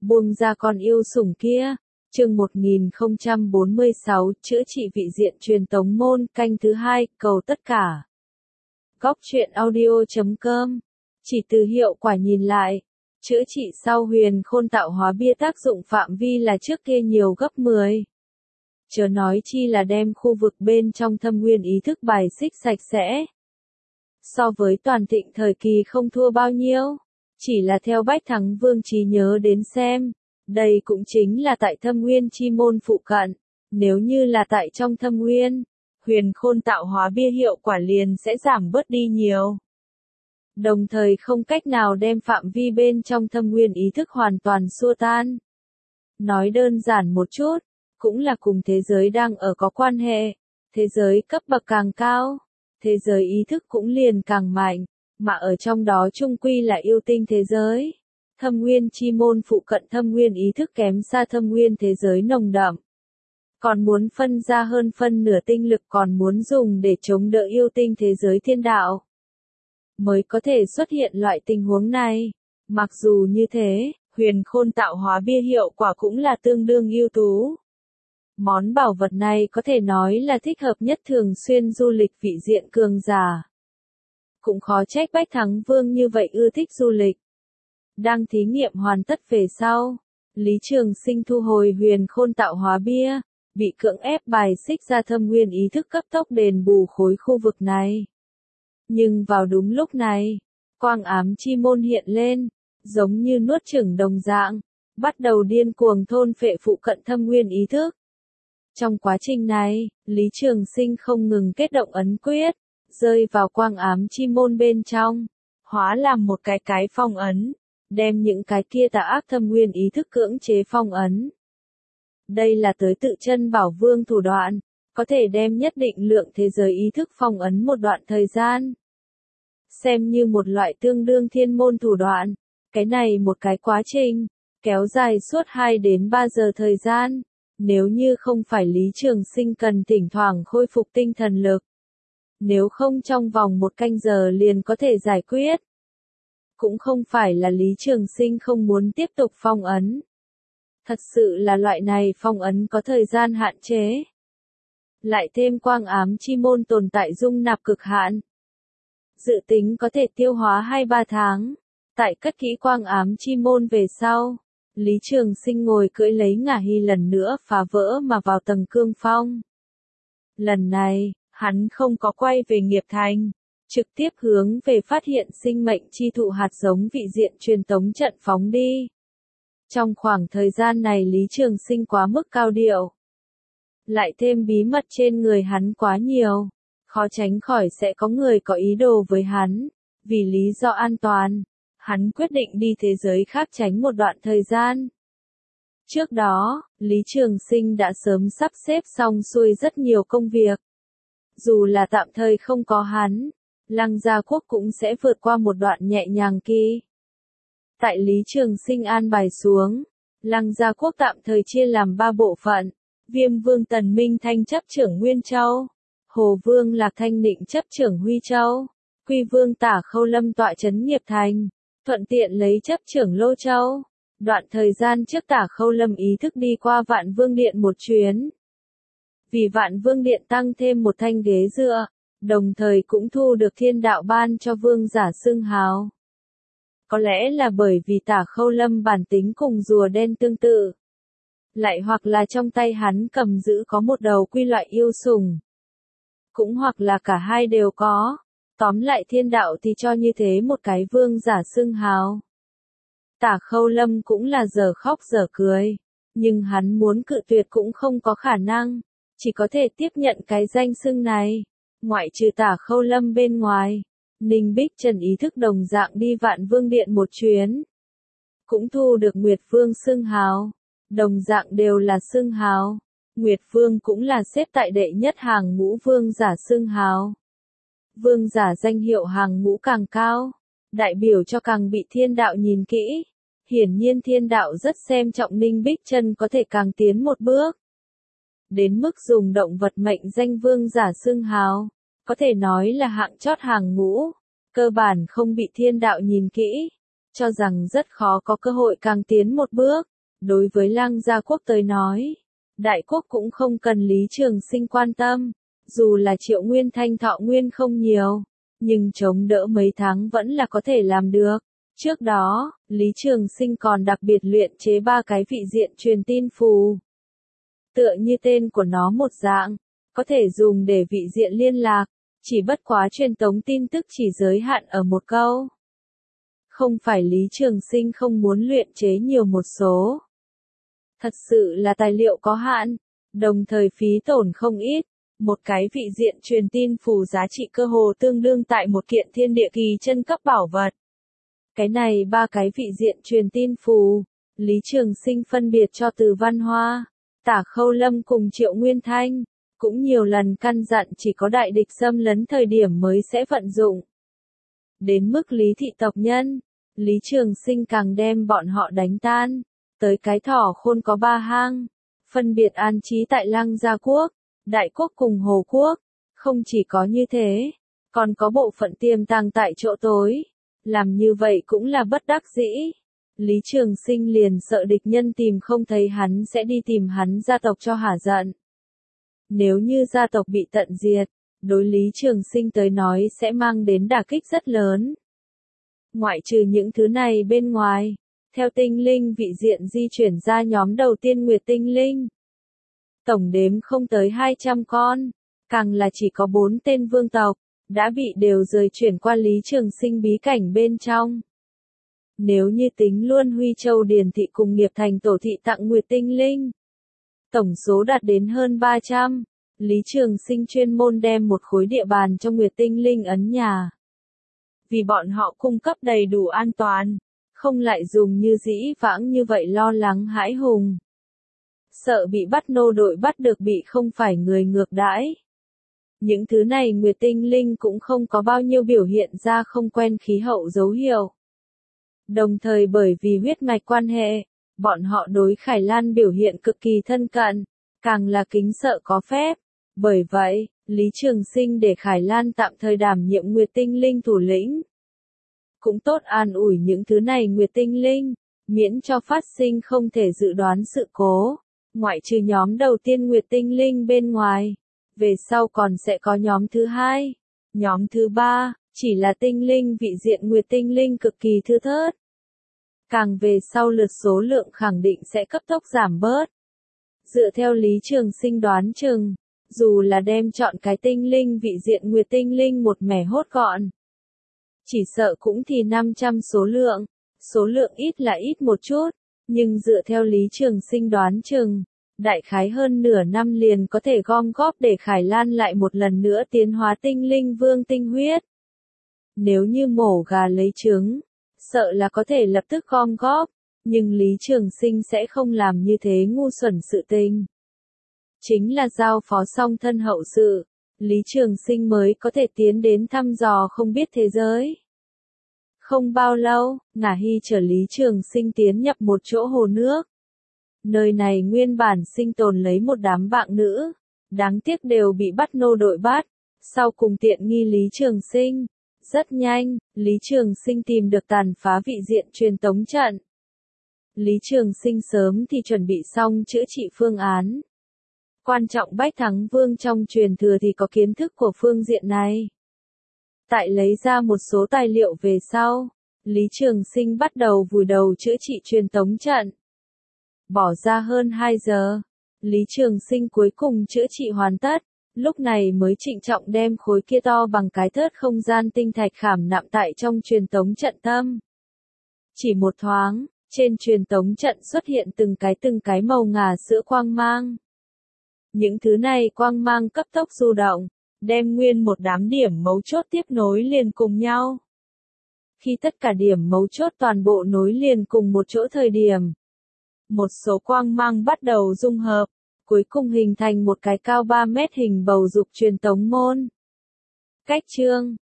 Buông ra con yêu sủng kia. Chương 1046, chữa trị vị diện truyền tống môn, canh thứ 2, cầu tất cả. Góc truyện audio.com. Chỉ từ hiệu quả nhìn lại, chữa trị sau huyền khôn tạo hóa bia tác dụng phạm vi là trước kia nhiều gấp 10. Chớ nói chi là đem khu vực bên trong thâm nguyên ý thức bài xích sạch sẽ. So với toàn thịnh thời kỳ không thua bao nhiêu, chỉ là theo Bách Thắng Vương trí nhớ đến xem. Đây cũng chính là tại thâm nguyên chi môn phụ cận, nếu như là tại trong thâm nguyên, huyền khôn tạo hóa bia hiệu quả liền sẽ giảm bớt đi nhiều. Đồng thời không cách nào đem phạm vi bên trong thâm nguyên ý thức hoàn toàn xua tan. Nói đơn giản một chút, cũng là cùng thế giới đang ở có quan hệ, thế giới cấp bậc càng cao, thế giới ý thức cũng liền càng mạnh, mà ở trong đó chung quy là yêu tinh thế giới. Thâm nguyên chi môn phụ cận thâm nguyên ý thức kém xa thâm nguyên thế giới nồng đậm. Còn muốn phân ra hơn phân nửa tinh lực còn muốn dùng để chống đỡ yêu tinh thế giới thiên đạo. Mới có thể xuất hiện loại tình huống này. Mặc dù như thế, huyền khôn tạo hóa bia hiệu quả cũng là tương đương ưu tú. Món bảo vật này có thể nói là thích hợp nhất thường xuyên du lịch vị diện cường giả. Cũng khó trách Bách Thắng Vương như vậy ưa thích du lịch. Đang thí nghiệm hoàn tất về sau, Lý Trường Sinh thu hồi huyền khôn tạo hóa bia, bị cưỡng ép bài xích ra thâm nguyên ý thức cấp tốc đền bù khối khu vực này. Nhưng vào đúng lúc này, quang ám chi môn hiện lên, giống như nuốt chửng đồng dạng, bắt đầu điên cuồng thôn phệ phụ cận thâm nguyên ý thức. Trong quá trình này, Lý Trường Sinh không ngừng kết động ấn quyết, rơi vào quang ám chi môn bên trong, hóa làm một cái phong ấn. Đem những cái kia tà ác thâm nguyên ý thức cưỡng chế phong ấn. Đây là tới tự chân bảo vương thủ đoạn, có thể đem nhất định lượng thế giới ý thức phong ấn một đoạn thời gian. Xem như một loại tương đương thiên môn thủ đoạn, cái này một cái quá trình, kéo dài suốt 2 đến 3 giờ thời gian, nếu như không phải Lý Trường Sinh cần thỉnh thoảng khôi phục tinh thần lực. Nếu không trong vòng 1 canh giờ liền có thể giải quyết. Cũng không phải là Lý Trường Sinh không muốn tiếp tục phong ấn. Thật sự là loại này phong ấn có thời gian hạn chế. Lại thêm quang ám chi môn tồn tại dung nạp cực hạn. Dự tính có thể tiêu hóa 2-3 tháng. Tại cất kỹ quang ám chi môn về sau, Lý Trường Sinh ngồi cưỡi lấy ngả hy lần nữa phá vỡ mà vào tầng cương phong. Lần này, hắn không có quay về nghiệp thành. Trực tiếp hướng về phát hiện sinh mệnh chi thụ hạt giống vị diện truyền tống trận phóng đi. Trong khoảng thời gian này Lý Trường Sinh quá mức cao điệu. Lại thêm bí mật trên người hắn quá nhiều. Khó tránh khỏi sẽ có người có ý đồ với hắn. Vì lý do an toàn, hắn quyết định đi thế giới khác tránh một đoạn thời gian. Trước đó, Lý Trường Sinh đã sớm sắp xếp xong xuôi rất nhiều công việc. Dù là tạm thời không có hắn, Lăng Gia Quốc cũng sẽ vượt qua một đoạn nhẹ nhàng kỳ. Tại Lý Trường Sinh an bài xuống, Lăng Gia Quốc tạm thời chia làm 3 bộ phận. Viêm Vương Tần Minh Thanh chấp trưởng Nguyên Châu, Hồ Vương Lạc Thanh Nịnh chấp trưởng Huy Châu, Quy Vương Tả Khâu Lâm tọa trấn Nghiệp Thành, thuận tiện lấy chấp trưởng Lô Châu. Đoạn thời gian trước Tả Khâu Lâm ý thức đi qua Vạn Vương Điện một chuyến. Vì Vạn Vương Điện tăng thêm một thanh ghế dựa. Đồng thời cũng thu được thiên đạo ban cho vương giả xưng hào. Có lẽ là bởi vì Tả Khâu Lâm bản tính cùng rùa đen tương tự. Lại hoặc là trong tay hắn cầm giữ có một đầu quy loại yêu sủng. Cũng hoặc là cả hai đều có. Tóm lại thiên đạo thì cho như thế một cái vương giả xưng hào. Tả Khâu Lâm cũng là giờ khóc giờ cười. Nhưng hắn muốn cự tuyệt cũng không có khả năng. Chỉ có thể tiếp nhận cái danh xưng này. Ngoại trừ Tả Khâu Lâm bên ngoài, Ninh Bích Trần ý thức đồng dạng đi Vạn Vương Điện một chuyến. Cũng thu được Nguyệt Vương xưng hào. Đồng dạng đều là xưng hào. Nguyệt Vương cũng là xếp tại đệ nhất hàng ngũ vương giả xưng hào. Vương giả danh hiệu hàng ngũ càng cao, đại biểu cho càng bị thiên đạo nhìn kỹ. Hiển nhiên thiên đạo rất xem trọng Ninh Bích Trần có thể càng tiến một bước. Đến mức dùng động vật mệnh danh vương giả xưng hào, có thể nói là hạng chót hàng ngũ, cơ bản không bị thiên đạo nhìn kỹ, cho rằng rất khó có cơ hội càng tiến một bước. Đối với Lăng Gia Quốc tới nói, Đại Quốc cũng không cần Lý Trường Sinh quan tâm, dù là Triệu Nguyên Thanh thọ nguyên không nhiều, nhưng chống đỡ mấy tháng vẫn là có thể làm được. Trước đó, Lý Trường Sinh còn đặc biệt luyện chế 3 cái vị diện truyền tin phù. Tựa như tên của nó một dạng, có thể dùng để vị diện liên lạc, chỉ bất quá truyền tống tin tức chỉ giới hạn ở một câu. Không phải Lý Trường Sinh không muốn luyện chế nhiều một số. Thật sự là tài liệu có hạn, đồng thời phí tổn không ít. Một cái vị diện truyền tin phù giá trị cơ hồ tương đương tại một kiện thiên địa kỳ chân cấp bảo vật. Cái này 3 cái vị diện truyền tin phù, Lý Trường Sinh phân biệt cho Từ Văn Hoa, Tả Khâu Lâm cùng Triệu Nguyên Thanh, cũng nhiều lần căn dặn chỉ có đại địch xâm lấn thời điểm mới sẽ vận dụng. Đến mức Lý thị tộc nhân, Lý Trường Sinh càng đem bọn họ đánh tan, tới cái thỏ khôn có 3 hang, phân biệt an trí tại Lăng Gia Quốc, Đại Quốc cùng Hồ Quốc. Không chỉ có như thế, còn có bộ phận tiềm tàng tại chỗ tối. Làm như vậy cũng là bất đắc dĩ. Lý Trường Sinh liền sợ địch nhân tìm không thấy hắn sẽ đi tìm hắn gia tộc cho hả giận. Nếu như gia tộc bị tận diệt, đối Lý Trường Sinh tới nói sẽ mang đến đả kích rất lớn. Ngoại trừ những thứ này bên ngoài, theo tinh linh vị diện di chuyển ra nhóm đầu tiên Nguyệt Tinh Linh. Tổng đếm không tới 200 con, càng là chỉ có 4 tên vương tộc, đã bị đều rời chuyển qua Lý Trường Sinh bí cảnh bên trong. Nếu như tính luôn Huy Châu Điền Thị cùng Nghiệp Thành Tổ Thị tặng Nguyệt Tinh Linh, tổng số đạt đến hơn 300, Lý Trường Sinh chuyên môn đem một khối địa bàn cho Nguyệt Tinh Linh ấn nhà. Vì bọn họ cung cấp đầy đủ an toàn, không lại dùng như dĩ vãng như vậy lo lắng hãi hùng. Sợ bị bắt nô đội bắt được bị không phải người ngược đãi. Những thứ này Nguyệt Tinh Linh cũng không có bao nhiêu biểu hiện ra không quen khí hậu dấu hiệu. Đồng thời bởi vì huyết mạch quan hệ, bọn họ đối Khải Lan biểu hiện cực kỳ thân cận, càng là kính sợ có phép. Bởi vậy, Lý Trường Sinh để Khải Lan tạm thời đảm nhiệm Nguyệt Tinh Linh thủ lĩnh. Cũng tốt an ủi những thứ này Nguyệt Tinh Linh, miễn cho phát sinh không thể dự đoán sự cố. Ngoại trừ nhóm đầu tiên Nguyệt Tinh Linh bên ngoài, về sau còn sẽ có nhóm thứ 2, nhóm thứ 3, chỉ là tinh linh vị diện Nguyệt Tinh Linh cực kỳ thưa thớt. Càng về sau lượt số lượng khẳng định sẽ cấp tốc giảm bớt. Dựa theo Lý Trường Sinh đoán chừng, dù là đem chọn cái tinh linh vị diện Nguyệt Tinh Linh một mẻ hốt gọn, chỉ sợ cũng thì 500 số lượng ít là ít một chút, nhưng dựa theo Lý Trường Sinh đoán chừng, đại khái hơn nửa năm liền có thể gom góp để Khải Lan lại một lần nữa tiến hóa tinh linh vương tinh huyết. Nếu như mổ gà lấy trứng, sợ là có thể lập tức gom góp, nhưng Lý Trường Sinh sẽ không làm như thế ngu xuẩn sự tình. Chính là giao phó xong thân hậu sự, Lý Trường Sinh mới có thể tiến đến thăm dò không biết thế giới. Không bao lâu, Ngả Hy chở Lý Trường Sinh tiến nhập một chỗ hồ nước. Nơi này nguyên bản sinh tồn lấy một đám bạn nữ, đáng tiếc đều bị bắt nô đội bắt, sau cùng tiện nghi Lý Trường Sinh. Rất nhanh, Lý Trường Sinh tìm được tàn phá vị diện truyền tống trận. Lý Trường Sinh sớm thì chuẩn bị xong chữa trị phương án. Quan trọng Bách Thắng Vương trong truyền thừa thì có kiến thức của phương diện này. Tại lấy ra một số tài liệu về sau, Lý Trường Sinh bắt đầu vùi đầu chữa trị truyền tống trận. Bỏ ra hơn 2 giờ, Lý Trường Sinh cuối cùng chữa trị hoàn tất, lúc này mới trịnh trọng đem khối kia to bằng cái thớt không gian tinh thạch khảm nạm tại trong truyền tống trận tâm. Chỉ một thoáng, trên truyền tống trận xuất hiện từng cái màu ngà sữa quang mang. Những thứ này quang mang cấp tốc du động, đem nguyên một đám điểm mấu chốt tiếp nối liền cùng nhau. Khi tất cả điểm mấu chốt toàn bộ nối liền cùng một chỗ thời điểm, một số quang mang bắt đầu dung hợp, cuối cùng hình thành một cái cao 3 mét hình bầu dục truyền tống môn. Cách chương